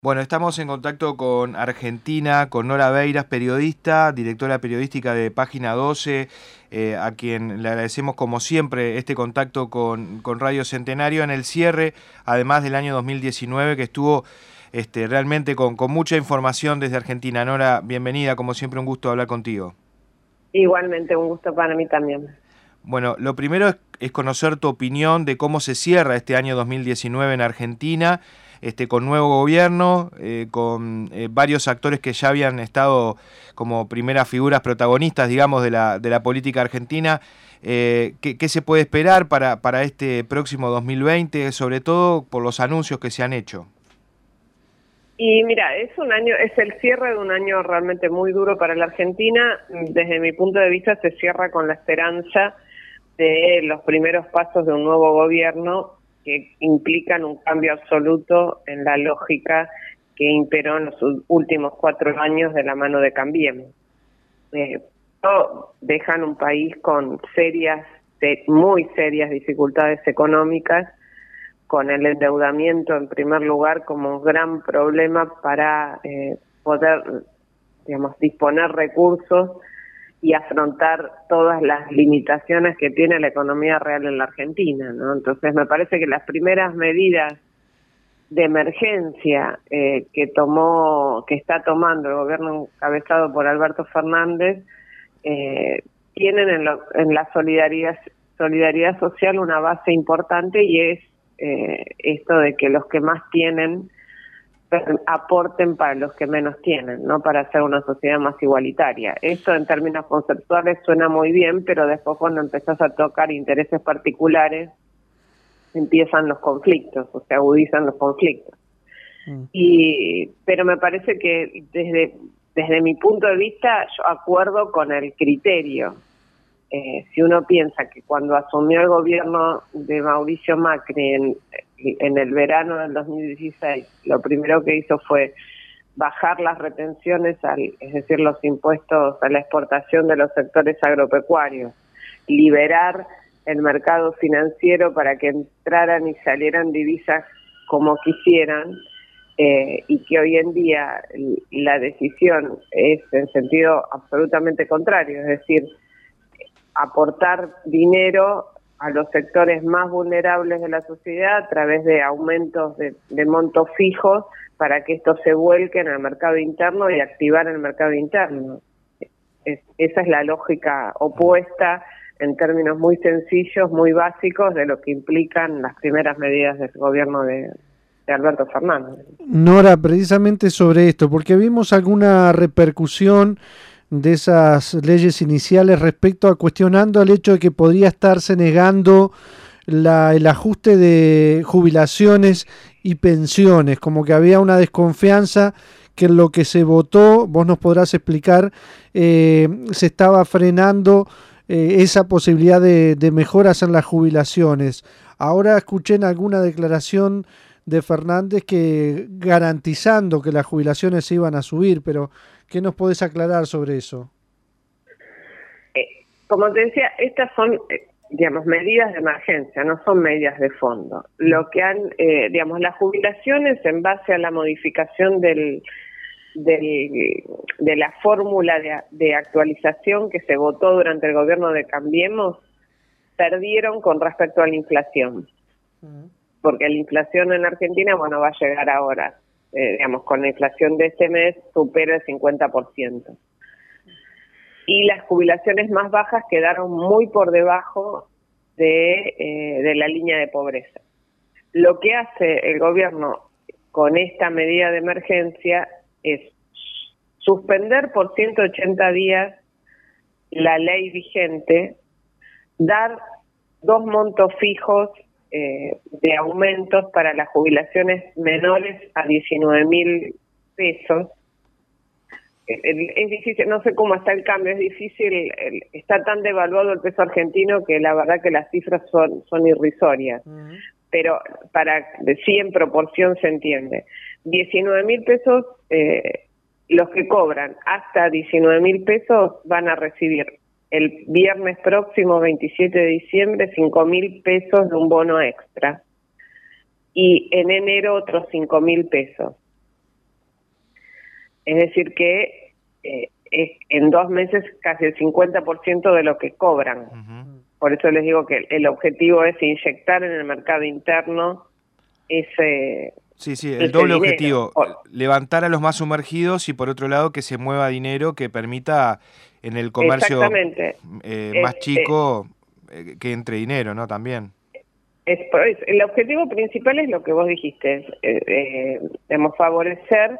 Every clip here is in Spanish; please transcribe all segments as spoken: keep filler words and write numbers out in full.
Bueno, estamos en contacto con Argentina, con Nora Beiras, periodista, directora periodística de Página doce, eh, a quien le agradecemos como siempre este contacto con, con Radio Centenario en el cierre, además del año dos mil diecinueve, que estuvo este, realmente con, con mucha información desde Argentina. Nora, bienvenida, como siempre un gusto hablar contigo. Igualmente, un gusto para mí también. Bueno, lo primero es, es conocer tu opinión de cómo se cierra este año dos mil diecinueve en Argentina, este, con nuevo gobierno, eh, con eh, varios actores que ya habían estado como primeras figuras protagonistas, digamos, de la, de la política argentina. Eh, ¿qué, ¿Qué se puede esperar para, para este próximo dos mil veinte, sobre todo por los anuncios que se han hecho? Y mira, es un año, es el cierre de un año realmente muy duro para la Argentina. Desde mi punto de vista se cierra con la esperanza de los primeros pasos de un nuevo gobierno que implican un cambio absoluto en la lógica que imperó en los últimos cuatro años de la mano de Cambiemos. Eh, dejan un país con serias, muy serias dificultades económicas, con el endeudamiento en primer lugar como un gran problema para eh, poder, digamos, disponer recursos y afrontar todas las limitaciones que tiene la economía real en la Argentina, ¿no? Entonces me parece que las primeras medidas de emergencia eh, que tomó, que está tomando el gobierno encabezado por Alberto Fernández, eh, tienen en, lo, en la solidaridad, solidaridad social una base importante, y es eh, esto de que los que más tienen aporten para los que menos tienen, no para hacer una sociedad más igualitaria. Esto en términos conceptuales suena muy bien, pero después cuando empezás a tocar intereses particulares empiezan los conflictos, o se agudizan los conflictos. Mm. Y pero me parece que desde desde mi punto de vista yo acuerdo con el criterio. Eh, si uno piensa que cuando asumió el gobierno de Mauricio Macri en, en el verano del dos mil dieciséis, lo primero que hizo fue bajar las retenciones, al, es decir, los impuestos a la exportación de los sectores agropecuarios, liberar el mercado financiero para que entraran y salieran divisas como quisieran, eh, y que hoy en día la decisión es en sentido absolutamente contrario, es decir, aportar dinero a los sectores más vulnerables de la sociedad a través de aumentos de, de montos fijos para que estos se vuelquen al mercado interno y activar el mercado interno. Es, esa es la lógica opuesta en términos muy sencillos, muy básicos de lo que implican las primeras medidas del gobierno de, de Alberto Fernández. Nora, precisamente sobre esto, porque vimos alguna repercusión de esas leyes iniciales respecto a cuestionando el hecho de que podría estarse negando la, el ajuste de jubilaciones y pensiones, como que había una desconfianza que en lo que se votó, vos nos podrás explicar, eh, se estaba frenando eh, esa posibilidad de, de mejoras en las jubilaciones. Ahora escuché en alguna declaración de Fernández que garantizando que las jubilaciones se iban a subir, pero ¿qué nos podés aclarar sobre eso? Eh, como te decía, estas son, eh, digamos, medidas de emergencia, no son medidas de fondo. Lo que han, eh, digamos, las jubilaciones en base a la modificación del, del de la fórmula de, de actualización que se votó durante el gobierno de Cambiemos, perdieron con respecto a la inflación. Uh-huh. Porque la inflación en Argentina, bueno, va a llegar ahora. Eh, digamos, con la inflación de este mes supera el cincuenta por ciento. Y las jubilaciones más bajas quedaron muy por debajo de, eh, de la línea de pobreza. Lo que hace el gobierno con esta medida de emergencia es suspender por ciento ochenta días la ley vigente, dar dos montos fijos Eh, de aumentos para las jubilaciones menores a diecinueve mil pesos. Es, es difícil, no sé cómo está el cambio, es difícil, el, está tan devaluado el peso argentino que la verdad que las cifras son, son irrisorias, uh-huh. Pero para sí en proporción se entiende. diecinueve mil pesos, eh, los que cobran hasta diecinueve mil pesos van a recibir el viernes próximo, veintisiete de diciembre, cinco mil pesos de un bono extra. Y en enero otros cinco mil pesos. Es decir que eh, es en dos meses casi el cincuenta por ciento de lo que cobran. Uh-huh. Por eso les digo que el objetivo es inyectar en el mercado interno ese... Sí, sí, el doble dinero. Objetivo, levantar a los más sumergidos y por otro lado que se mueva dinero que permita en el comercio eh, más es, chico eh, que entre dinero, ¿no? También. Es, es, el objetivo principal es lo que vos dijiste, es, eh, eh, debemos favorecer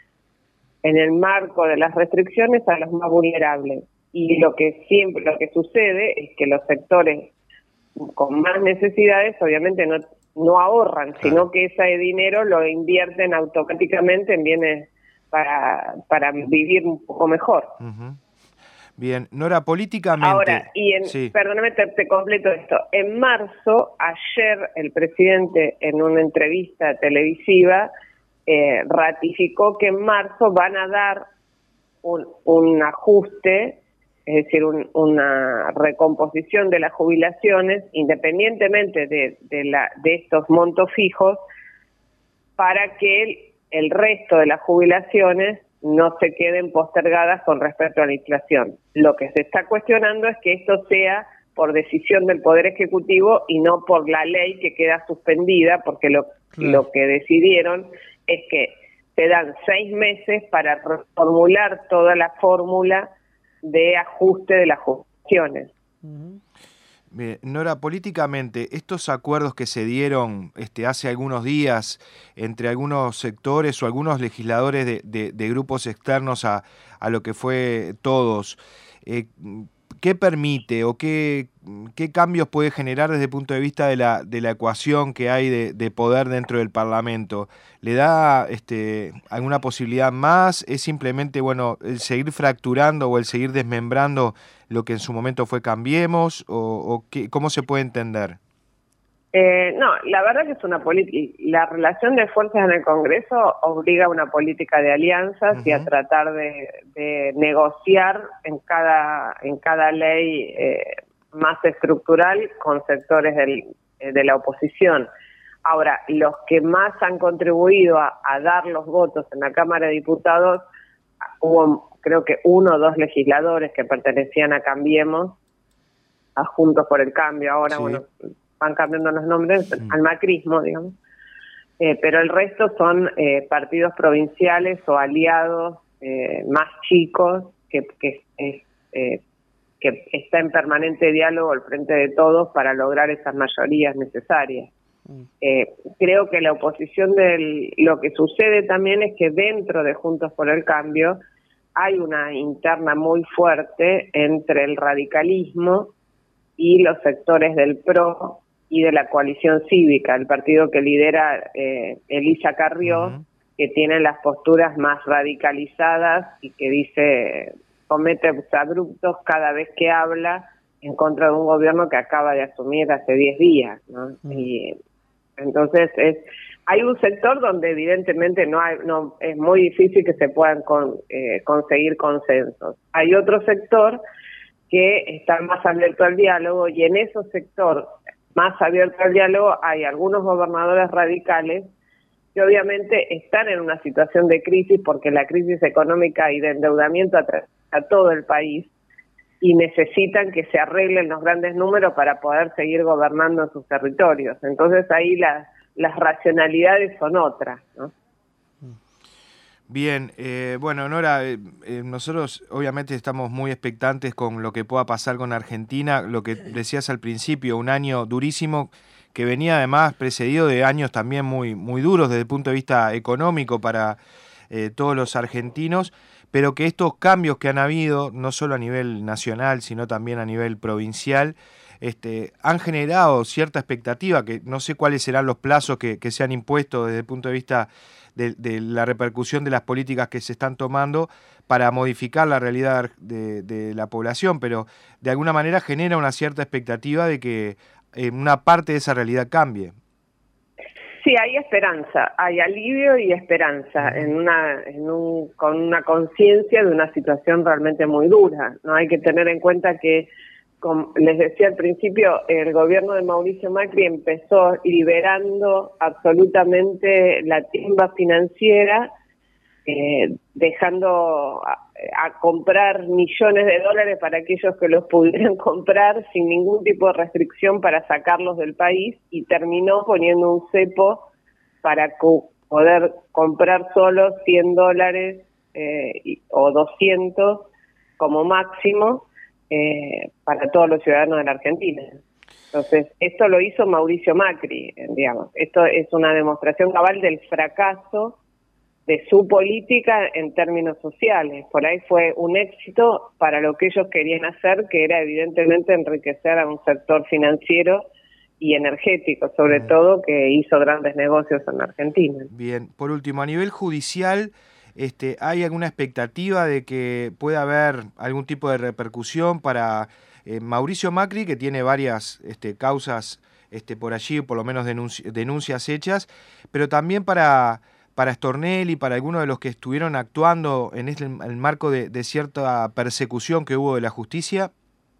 en el marco de las restricciones a los más vulnerables. Y lo que siempre, lo que sucede es que los sectores con más necesidades obviamente no no ahorran, claro, sino que ese dinero lo invierten automáticamente en bienes para, para vivir un poco mejor. Uh-huh. Bien, Nora, políticamente... Ahora, y en, sí. perdóname, te, te completo esto. En marzo, ayer, el presidente, en una entrevista televisiva, eh, ratificó que en marzo van a dar un, un ajuste, es decir, un, una recomposición de las jubilaciones, independientemente de, de, la, de estos montos fijos, para que el, el resto de las jubilaciones no se queden postergadas con respecto a la inflación. Lo que se está cuestionando es que esto sea por decisión del Poder Ejecutivo y no por la ley que queda suspendida, porque lo, claro, lo que decidieron es que se dan seis meses para reformular toda la fórmula de ajuste de las jubilaciones. Uh-huh. Bien, Nora, políticamente, estos acuerdos que se dieron este, hace algunos días entre algunos sectores o algunos legisladores de, de, de grupos externos a, a lo que fue todos, eh, ¿qué permite o qué, qué cambios puede generar desde el punto de vista de la, de la ecuación que hay de, de poder dentro del Parlamento? ¿Le da este, alguna posibilidad más? ¿Es simplemente bueno el seguir fracturando o el seguir desmembrando lo que en su momento fue Cambiemos? ¿O, o qué, cómo se puede entender? Eh, no, la verdad que es una política. La relación de fuerzas en el Congreso obliga a una política de alianzas, uh-huh, y a tratar de, de negociar en cada en cada ley eh, más estructural con sectores del, de la oposición. Ahora, los que más han contribuido a, a dar los votos en la Cámara de Diputados, hubo creo que uno o dos legisladores que pertenecían a Cambiemos, a Juntos por el Cambio, ahora sí, bueno, van cambiando los nombres, sí, al macrismo, digamos, eh, pero el resto son eh, partidos provinciales o aliados eh, más chicos que, que, eh, eh, que está en permanente diálogo al frente de todos para lograr esas mayorías necesarias. Eh, creo que la oposición del lo que sucede también es que dentro de Juntos por el Cambio hay una interna muy fuerte entre el radicalismo y los sectores del P R O y de la coalición cívica, el partido que lidera eh, Elisa Carrió, uh-huh, que tiene las posturas más radicalizadas y que dice, comete abruptos cada vez que habla en contra de un gobierno que acaba de asumir hace diez días, ¿no? Uh-huh. Y entonces es hay un sector donde evidentemente no hay no es muy difícil que se puedan con, eh, conseguir consensos. Hay otro sector que está más abierto al diálogo y en ese sector más abierto al diálogo hay algunos gobernadores radicales que obviamente están en una situación de crisis porque la crisis económica y de endeudamiento atraviesa a todo el país y necesitan que se arreglen los grandes números para poder seguir gobernando en sus territorios. Entonces ahí las, las racionalidades son otras, ¿no? Bien, eh, bueno, Nora, eh, eh, nosotros obviamente estamos muy expectantes con lo que pueda pasar con Argentina, lo que decías al principio, un año durísimo que venía además precedido de años también muy, muy duros desde el punto de vista económico para eh, todos los argentinos, pero que estos cambios que han habido, no solo a nivel nacional, sino también a nivel provincial, este, han generado cierta expectativa, que no sé cuáles serán los plazos que, que se han impuesto desde el punto de vista de, de la repercusión de las políticas que se están tomando para modificar la realidad de, de la población, pero de alguna manera genera una cierta expectativa de que eh, una parte de esa realidad cambie. Sí, hay esperanza, hay alivio y esperanza en una, en un, con una conciencia de una situación realmente muy dura. No hay que tener en cuenta que, como les decía al principio, el gobierno de Mauricio Macri empezó liberando absolutamente la timba financiera eh, dejando a, a comprar millones de dólares para aquellos que los pudieran comprar sin ningún tipo de restricción para sacarlos del país, y terminó poniendo un cepo para co poder comprar solo cien dólares eh, y, o doscientos como máximo eh, para todos los ciudadanos de la Argentina. Entonces, esto lo hizo Mauricio Macri, digamos. Esto es una demostración cabal del fracaso de su política en términos sociales. Por ahí fue un éxito para lo que ellos querían hacer, que era evidentemente enriquecer a un sector financiero y energético, sobre mm. todo, que hizo grandes negocios en Argentina. Bien, por último, a nivel judicial, este, ¿hay alguna expectativa de que pueda haber algún tipo de repercusión para eh, Mauricio Macri, que tiene varias este, causas este, por allí, por lo menos denunci denuncias hechas, pero también para, para Stornelli y para algunos de los que estuvieron actuando en este, el marco de, de cierta persecución que hubo de la justicia?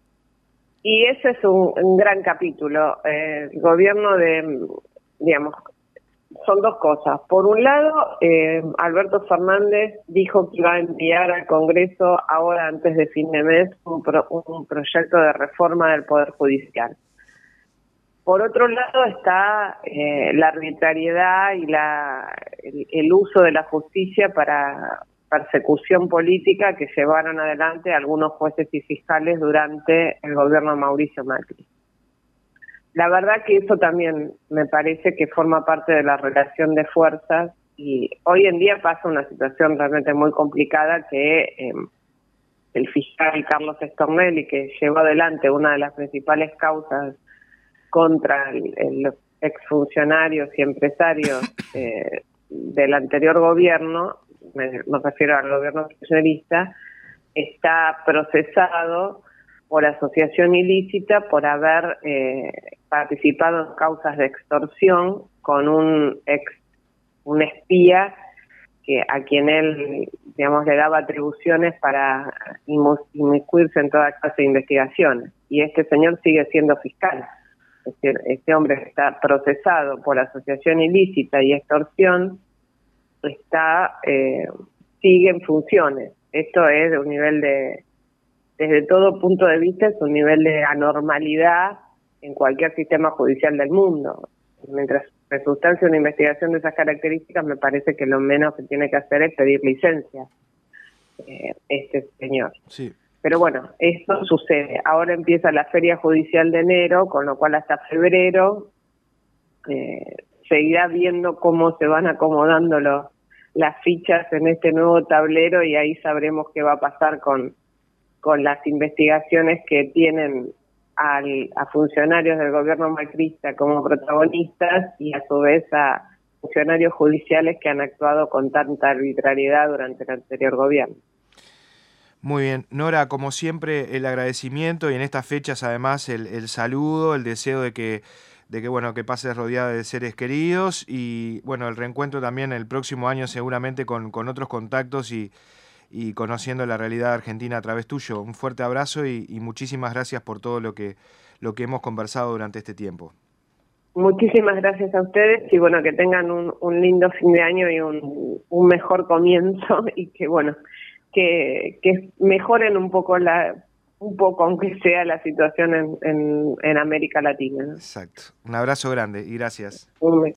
Y ese es un, un gran capítulo. Eh, el gobierno de, digamos, son dos cosas. Por un lado, eh, Alberto Fernández dijo que iba a enviar al Congreso ahora, antes de fin de mes, un, pro, un proyecto de reforma del Poder Judicial. Por otro lado está eh, la arbitrariedad y la, el, el uso de la justicia para persecución política que llevaron adelante algunos jueces y fiscales durante el gobierno de Mauricio Macri. La verdad que eso también me parece que forma parte de la relación de fuerzas, y hoy en día pasa una situación realmente muy complicada que eh, el fiscal Carlos Stornelli, que llevó adelante una de las principales causas contra el, el exfuncionarios y empresarios eh, del anterior gobierno, me, me refiero al gobierno kirchnerista, está procesado por asociación ilícita por haber eh, participado en causas de extorsión con un ex, un espía que a quien él, digamos, le daba atribuciones para inmiscuirse en toda clase de investigaciones. Y este señor sigue siendo fiscal. Es decir, este hombre está procesado por asociación ilícita y extorsión, está eh, sigue en funciones. Esto es de un nivel de, desde todo punto de vista, es un nivel de anormalidad en cualquier sistema judicial del mundo. Mientras se sustancia una investigación de esas características, me parece que lo menos que tiene que hacer es pedir licencia eh, este señor. Sí. Pero bueno, esto sucede. Ahora empieza la feria judicial de enero, con lo cual hasta febrero eh, seguirá viendo cómo se van acomodando los, las fichas en este nuevo tablero, y ahí sabremos qué va a pasar con, con las investigaciones que tienen al, a funcionarios del gobierno macrista como protagonistas, y a su vez a funcionarios judiciales que han actuado con tanta arbitrariedad durante el anterior gobierno. Muy bien. Nora, como siempre, el agradecimiento, y en estas fechas además el, el saludo, el deseo de que, de que, bueno, que pases rodeada de seres queridos, y bueno, el reencuentro también el próximo año seguramente con, con otros contactos y, y conociendo la realidad argentina a través tuyo. Un fuerte abrazo y, y muchísimas gracias por todo lo que, lo que hemos conversado durante este tiempo. Muchísimas gracias a ustedes, y bueno, que tengan un, un lindo fin de año y un, un mejor comienzo, y que bueno, que, que mejoren un poco la, un poco aunque sea la situación en, en, en América Latina, ¿no? Exacto. Un abrazo grande y gracias. Un